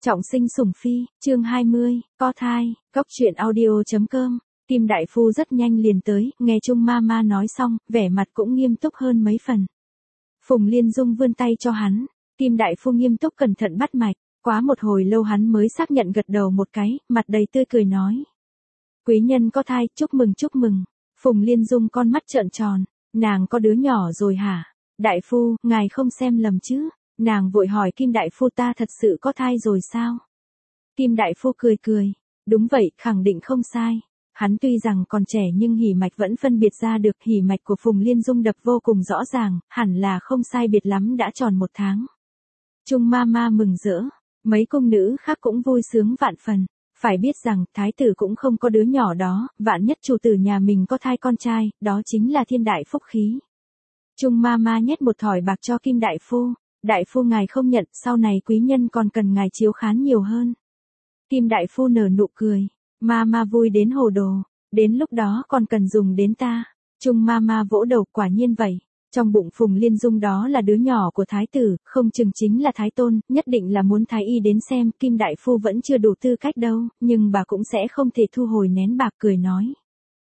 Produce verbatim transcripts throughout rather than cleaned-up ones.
Trọng sinh sủng phi, chương hai mươi, có thai, góc truyện audio.com. Kim đại phu rất nhanh liền tới, nghe Trung Mama nói xong, vẻ mặt cũng nghiêm túc hơn mấy phần. Phùng Liên Dung vươn tay cho hắn, Kim đại phu nghiêm túc cẩn thận bắt mạch, quá một hồi lâu hắn mới xác nhận gật đầu một cái, mặt đầy tươi cười nói. Quý nhân có thai, chúc mừng chúc mừng. Phùng Liên Dung con mắt trợn tròn, nàng có đứa nhỏ rồi hả? Đại phu, ngài không xem lầm chứ? Nàng vội hỏi Kim đại phu ta thật sự có thai rồi sao? Kim đại phu cười cười, đúng vậy, khẳng định không sai. Hắn tuy rằng còn trẻ nhưng hỉ mạch vẫn phân biệt ra được, hỉ mạch của Phùng Liên Dung đập vô cùng rõ ràng, hẳn là không sai biệt lắm đã tròn một tháng. Trung Mama mừng rỡ, mấy cung nữ khác cũng vui sướng vạn phần. Phải biết rằng, thái tử cũng không có đứa nhỏ đó, vạn nhất chủ tử nhà mình có thai con trai, đó chính là thiên đại phúc khí. Trung Mama nhét một thỏi bạc cho Kim đại phu. Đại phu ngài không nhận, sau này quý nhân còn cần ngài chiếu khán nhiều hơn. Kim đại phu nở nụ cười, Mama vui đến hồ đồ, đến lúc đó còn cần dùng đến ta. Trung Mama vỗ đầu, quả nhiên vậy. Trong bụng Phùng Liên Dung đó là đứa nhỏ của thái tử, không chừng chính là thái tôn, nhất định là muốn thái y đến xem. Kim đại phu vẫn chưa đủ tư cách đâu, nhưng bà cũng sẽ không thể thu hồi nén bạc, cười nói.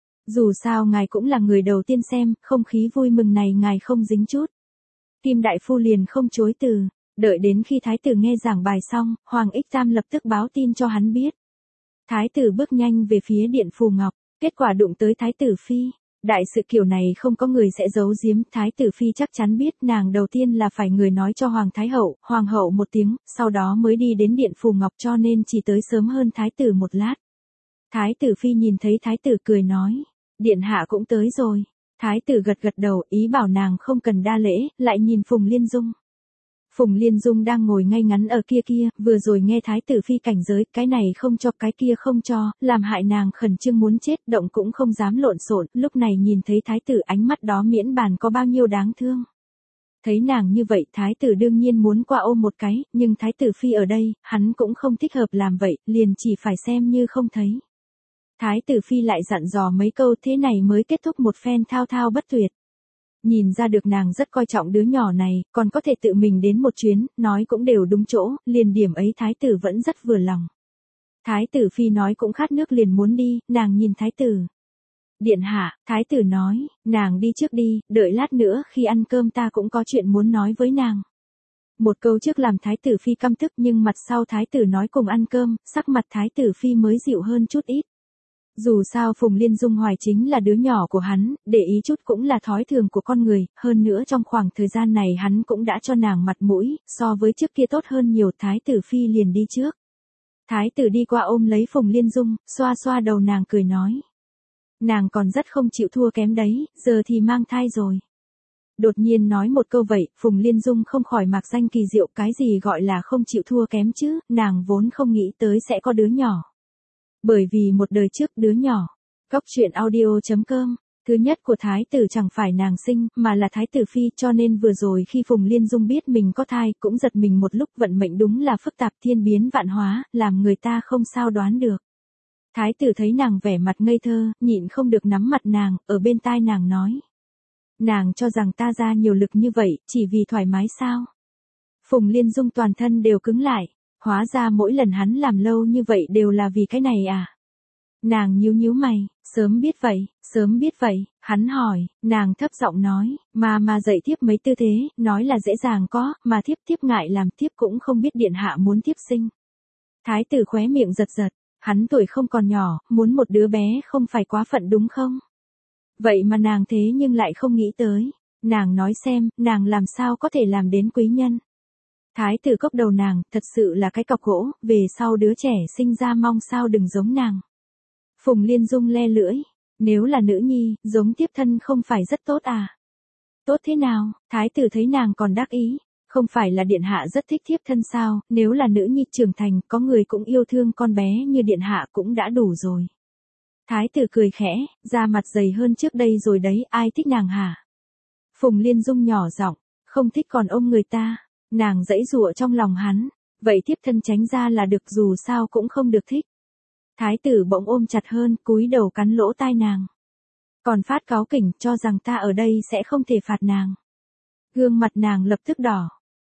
Dù sao ngài cũng là người đầu tiên xem, không khí vui mừng này ngài không dính chút. Kim đại phu liền không chối từ, đợi đến khi thái tử nghe giảng bài xong, Hoàng Ích Tam lập tức báo tin cho hắn biết. Thái tử bước nhanh về phía điện Phù Ngọc, kết quả đụng tới thái tử phi. Đại sự kiểu này không có người sẽ giấu giếm, thái tử phi chắc chắn biết, nàng đầu tiên là phải người nói cho Hoàng Thái Hậu, Hoàng hậu một tiếng, sau đó mới đi đến điện Phù Ngọc, cho nên chỉ tới sớm hơn thái tử một lát. Thái tử phi nhìn thấy thái tử cười nói, điện hạ cũng tới rồi. Thái tử gật gật đầu, ý bảo nàng không cần đa lễ, lại nhìn Phùng Liên Dung. Phùng Liên Dung đang ngồi ngay ngắn ở kia kia, vừa rồi nghe thái tử phi cảnh giới, cái này không cho cái kia không cho, làm hại nàng khẩn trương muốn chết, động cũng không dám lộn xộn. Lúc này nhìn thấy thái tử, ánh mắt đó miễn bàn có bao nhiêu đáng thương. Thấy nàng như vậy, thái tử đương nhiên muốn qua ôm một cái, nhưng thái tử phi ở đây, hắn cũng không thích hợp làm vậy, liền chỉ phải xem như không thấy. Thái tử phi lại dặn dò mấy câu, thế này mới kết thúc một phen thao thao bất tuyệt. Nhìn ra được nàng rất coi trọng đứa nhỏ này, còn có thể tự mình đến một chuyến, nói cũng đều đúng chỗ, liền điểm ấy thái tử vẫn rất vừa lòng. Thái tử phi nói cũng khát nước liền muốn đi, nàng nhìn thái tử. Điện hạ, thái tử nói, nàng đi trước đi, đợi lát nữa khi ăn cơm ta cũng có chuyện muốn nói với nàng. Một câu trước làm thái tử phi căm tức, nhưng mặt sau thái tử nói cùng ăn cơm, sắc mặt thái tử phi mới dịu hơn chút ít. Dù sao Phùng Liên Dung hoài chính là đứa nhỏ của hắn, để ý chút cũng là thói thường của con người, hơn nữa trong khoảng thời gian này hắn cũng đã cho nàng mặt mũi, so với trước kia tốt hơn nhiều. Thái tử phi liền đi trước. Thái tử đi qua ôm lấy Phùng Liên Dung, xoa xoa đầu nàng cười nói. Nàng còn rất không chịu thua kém đấy, giờ thì mang thai rồi. Đột nhiên nói một câu vậy, Phùng Liên Dung không khỏi mạc danh kỳ diệu, cái gì gọi là không chịu thua kém chứ, nàng vốn không nghĩ tới sẽ có đứa nhỏ. Bởi vì một đời trước đứa nhỏ. Góc truyện audio.com. Thứ nhất của thái tử chẳng phải nàng sinh, mà là thái tử phi, cho nên vừa rồi khi Phùng Liên Dung biết mình có thai, cũng giật mình một lúc, vận mệnh đúng là phức tạp thiên biến vạn hóa, làm người ta không sao đoán được. Thái tử thấy nàng vẻ mặt ngây thơ, nhịn không được nắm mặt nàng, ở bên tai nàng nói. Nàng cho rằng ta ra nhiều lực như vậy, chỉ vì thoải mái sao? Phùng Liên Dung toàn thân đều cứng lại. Hóa ra mỗi lần hắn làm lâu như vậy đều là vì cái này à? Nàng nhíu nhíu mày, sớm biết vậy, sớm biết vậy, hắn hỏi, nàng thấp giọng nói, mà mà dạy thiếp mấy tư thế, nói là dễ dàng có, mà thiếp thiếp ngại làm, thiếp cũng không biết điện hạ muốn thiếp sinh. Thái tử khóe miệng giật giật, hắn tuổi không còn nhỏ, muốn một đứa bé không phải quá phận đúng không? Vậy mà nàng thế nhưng lại không nghĩ tới, nàng nói xem, nàng làm sao có thể làm đến quý nhân? Thái tử cốc đầu nàng, thật sự là cái cọc gỗ, về sau đứa trẻ sinh ra mong sao đừng giống nàng. Phùng Liên Dung le lưỡi, nếu là nữ nhi, giống tiếp thân không phải rất tốt à? Tốt thế nào? Thái tử thấy nàng còn đắc ý, không phải là điện hạ rất thích thiếp thân sao, nếu là nữ nhi trưởng thành, có người cũng yêu thương con bé như điện hạ cũng đã đủ rồi. Thái tử cười khẽ, da mặt dày hơn trước đây rồi đấy, ai thích nàng hả? Phùng Liên Dung nhỏ giọng, không thích còn ôm người ta. Nàng giãy giụa trong lòng hắn, vậy thiếp thân tránh ra là được, dù sao cũng không được thích. Thái tử bỗng ôm chặt hơn, cúi đầu cắn lỗ tai nàng. Còn phát cáu kỉnh, cho rằng ta ở đây sẽ không thể phạt nàng. Gương mặt nàng lập tức đỏ,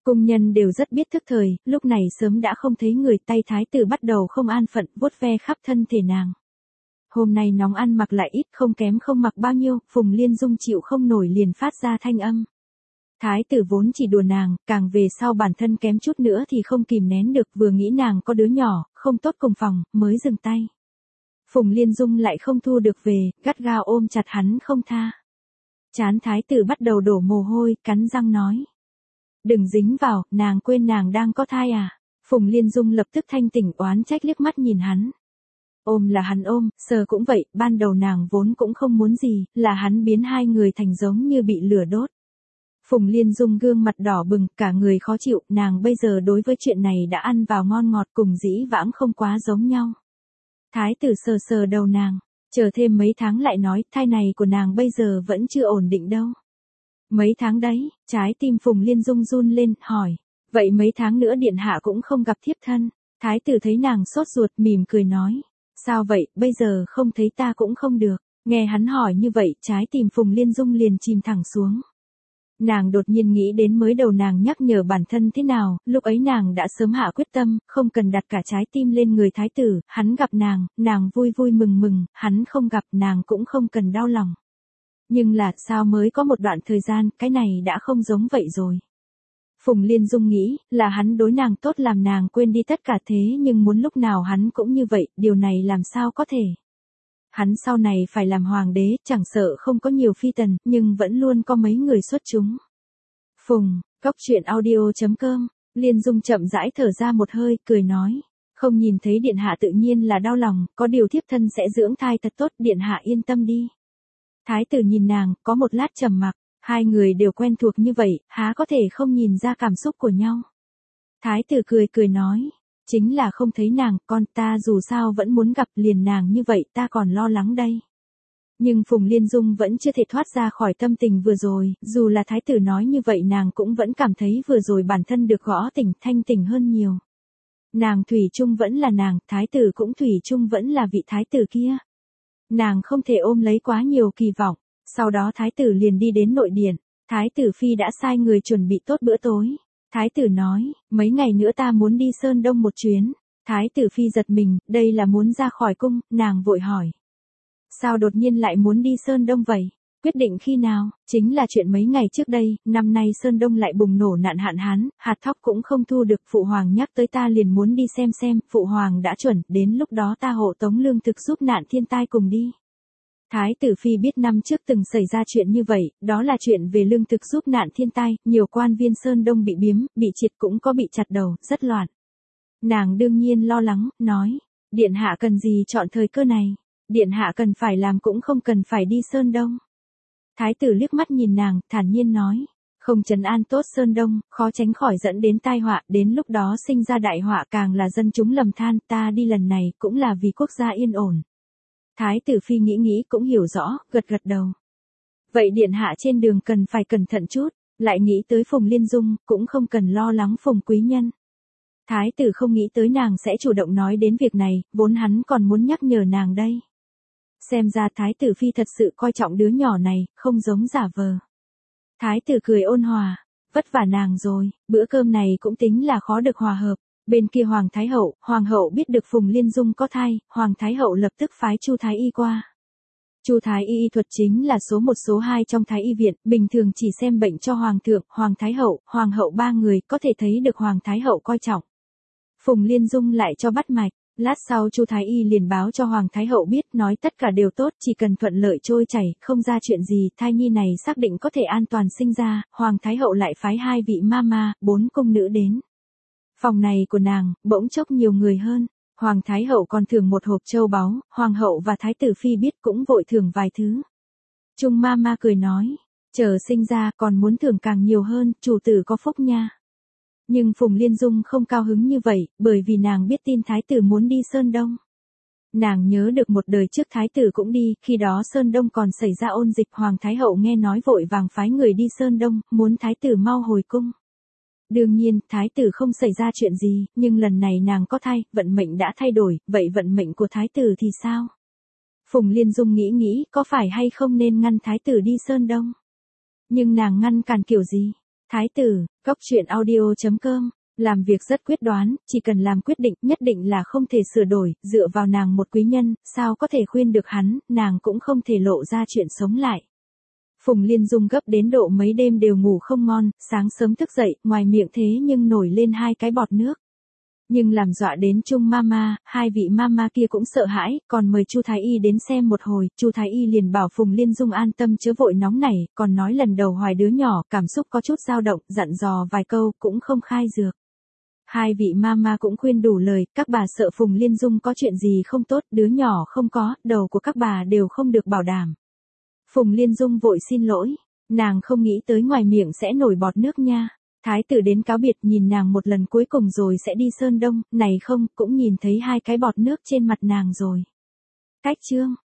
Cung nhân đều rất biết thức thời, lúc này sớm đã không thấy người, tay thái tử bắt đầu không an phận, vuốt ve khắp thân thể nàng. Hôm nay nóng ăn mặc lại ít, không kém không mặc bao nhiêu, Phùng Liên Dung chịu không nổi liền phát ra thanh âm. Thái tử vốn chỉ đùa nàng, càng về sau bản thân kém chút nữa thì không kìm nén được, vừa nghĩ nàng có đứa nhỏ, không tốt cùng phòng, mới dừng tay. Phùng Liên Dung lại không thu được về, gắt gao ôm chặt hắn không tha. Trán thái tử bắt đầu đổ mồ hôi, cắn răng nói. Đừng dính vào, nàng quên nàng đang có thai à. Phùng Liên Dung lập tức thanh tỉnh, oán trách liếc mắt nhìn hắn. Ôm là hắn ôm, sờ cũng vậy, ban đầu nàng vốn cũng không muốn gì, là hắn biến hai người thành giống như bị lửa đốt. Phùng Liên Dung gương mặt đỏ bừng, cả người khó chịu, nàng bây giờ đối với chuyện này đã ăn vào ngon ngọt, cùng dĩ vãng không quá giống nhau. Thái tử sờ sờ đầu nàng, chờ thêm mấy tháng lại nói, thai này của nàng bây giờ vẫn chưa ổn định đâu. Mấy tháng đấy, trái tim Phùng Liên Dung run lên, hỏi, vậy mấy tháng nữa điện hạ cũng không gặp thiếp thân. Thái tử thấy nàng sốt ruột, mỉm cười nói, sao vậy, bây giờ không thấy ta cũng không được. Nghe hắn hỏi như vậy, trái tim Phùng Liên Dung liền chìm thẳng xuống. Nàng đột nhiên nghĩ đến mới đầu nàng nhắc nhở bản thân thế nào, lúc ấy nàng đã sớm hạ quyết tâm, không cần đặt cả trái tim lên người thái tử, hắn gặp nàng, nàng vui vui mừng mừng, hắn không gặp nàng cũng không cần đau lòng. Nhưng là sao mới có một đoạn thời gian, cái này đã không giống vậy rồi. Phùng Liên Dung nghĩ, là hắn đối nàng tốt làm nàng quên đi tất cả thế nhưng muốn lúc nào hắn cũng như vậy, điều này làm sao có thể. Hắn sau này phải làm hoàng đế, chẳng sợ không có nhiều phi tần, nhưng vẫn luôn có mấy người xuất chúng. Phùng, cóc truyện audio chấm com, Liên Dung chậm rãi thở ra một hơi, cười nói. Không nhìn thấy điện hạ tự nhiên là đau lòng, có điều thiếp thân sẽ dưỡng thai thật tốt, điện hạ yên tâm đi. Thái tử nhìn nàng, có một lát trầm mặc, hai người đều quen thuộc như vậy, há có thể không nhìn ra cảm xúc của nhau. Thái tử cười cười nói. Chính là không thấy nàng, con ta dù sao vẫn muốn gặp liền nàng như vậy, ta còn lo lắng đây. Nhưng Phùng Liên Dung vẫn chưa thể thoát ra khỏi tâm tình vừa rồi, dù là thái tử nói như vậy nàng cũng vẫn cảm thấy vừa rồi bản thân được gõ tỉnh, thanh tỉnh hơn nhiều. Nàng thủy chung vẫn là nàng, thái tử cũng thủy chung vẫn là vị thái tử kia. Nàng không thể ôm lấy quá nhiều kỳ vọng, sau đó thái tử liền đi đến nội điện, thái tử phi đã sai người chuẩn bị tốt bữa tối. Thái tử nói, mấy ngày nữa ta muốn đi Sơn Đông một chuyến. Thái tử phi giật mình, đây là muốn ra khỏi cung, nàng vội hỏi. Sao đột nhiên lại muốn đi Sơn Đông vậy? Quyết định khi nào? Chính là chuyện mấy ngày trước đây, năm nay Sơn Đông lại bùng nổ nạn hạn hán, hạt thóc cũng không thu được, phụ hoàng nhắc tới ta liền muốn đi xem xem, phụ hoàng đã chuẩn, đến lúc đó ta hộ tống lương thực giúp nạn thiên tai cùng đi. Thái tử phi biết năm trước từng xảy ra chuyện như vậy, đó là chuyện về lương thực giúp nạn thiên tai, nhiều quan viên Sơn Đông bị biếm, bị triệt cũng có bị chặt đầu, rất loạn. Nàng đương nhiên lo lắng, nói, điện hạ cần gì chọn thời cơ này, điện hạ cần phải làm cũng không cần phải đi Sơn Đông. Thái tử liếc mắt nhìn nàng, thản nhiên nói, không trấn an tốt Sơn Đông, khó tránh khỏi dẫn đến tai họa, đến lúc đó sinh ra đại họa càng là dân chúng lầm than, ta đi lần này cũng là vì quốc gia yên ổn. Thái tử phi nghĩ nghĩ cũng hiểu rõ, gật gật đầu. Vậy điện hạ trên đường cần phải cẩn thận chút, lại nghĩ tới Phùng Liên Dung, cũng không cần lo lắng Phùng quý nhân. Thái tử không nghĩ tới nàng sẽ chủ động nói đến việc này, vốn hắn còn muốn nhắc nhở nàng đây. Xem ra thái tử phi thật sự coi trọng đứa nhỏ này, không giống giả vờ. Thái tử cười ôn hòa, vất vả nàng rồi, bữa cơm này cũng tính là khó được hòa hợp. Bên kia Hoàng Thái Hậu, Hoàng hậu biết được Phùng Liên Dung có thai, Hoàng Thái Hậu lập tức phái Chu Thái Y qua. Chu Thái Y y thuật chính là số một số hai trong Thái Y viện, bình thường chỉ xem bệnh cho Hoàng thượng, Hoàng Thái Hậu, Hoàng hậu ba người, có thể thấy được Hoàng Thái Hậu coi trọng. Phùng Liên Dung lại cho bắt mạch, lát sau Chu Thái Y liền báo cho Hoàng Thái Hậu biết, nói tất cả đều tốt, chỉ cần thuận lợi trôi chảy, không ra chuyện gì, thai nhi này xác định có thể an toàn sinh ra, Hoàng Thái Hậu lại phái hai vị mama, bốn cung nữ đến. Phòng này của nàng, bỗng chốc nhiều người hơn, Hoàng Thái Hậu còn thưởng một hộp châu báu, Hoàng hậu và Thái tử phi biết cũng vội thưởng vài thứ. Trung mama cười nói, chờ sinh ra còn muốn thưởng càng nhiều hơn, chủ tử có phúc nha. Nhưng Phùng Liên Dung không cao hứng như vậy, bởi vì nàng biết tin Thái tử muốn đi Sơn Đông. Nàng nhớ được một đời trước Thái tử cũng đi, khi đó Sơn Đông còn xảy ra ôn dịch, Hoàng Thái Hậu nghe nói vội vàng phái người đi Sơn Đông, muốn Thái tử mau hồi cung. Đương nhiên, thái tử không xảy ra chuyện gì, nhưng lần này nàng có thai, vận mệnh đã thay đổi, vậy vận mệnh của thái tử thì sao? Phùng Liên Dung nghĩ nghĩ, có phải hay không nên ngăn thái tử đi Sơn Đông? Nhưng nàng ngăn cản kiểu gì? Thái tử, góc truyện audio.com, làm việc rất quyết đoán, chỉ cần làm quyết định nhất định là không thể sửa đổi, dựa vào nàng một quý nhân, sao có thể khuyên được hắn, nàng cũng không thể lộ ra chuyện sống lại. Phùng Liên Dung gấp đến độ mấy đêm đều ngủ không ngon, sáng sớm thức dậy, ngoài miệng thế nhưng nổi lên hai cái bọt nước. Nhưng làm dọa đến Trung Mama, hai vị mama kia cũng sợ hãi, còn mời Chu Thái Y đến xem một hồi, Chu Thái Y liền bảo Phùng Liên Dung an tâm chớ vội nóng nảy, còn nói lần đầu hoài đứa nhỏ, cảm xúc có chút dao động, dặn dò vài câu, cũng không khai dược. Hai vị mama cũng khuyên đủ lời, các bà sợ Phùng Liên Dung có chuyện gì không tốt, đứa nhỏ không có, đầu của các bà đều không được bảo đảm. Phùng Liên Dung vội xin lỗi, nàng không nghĩ tới ngoài miệng sẽ nổi bọt nước nha. Thái tử đến cáo biệt nhìn nàng một lần cuối cùng rồi sẽ đi Sơn Đông, này không, cũng nhìn thấy hai cái bọt nước trên mặt nàng rồi. Cách chương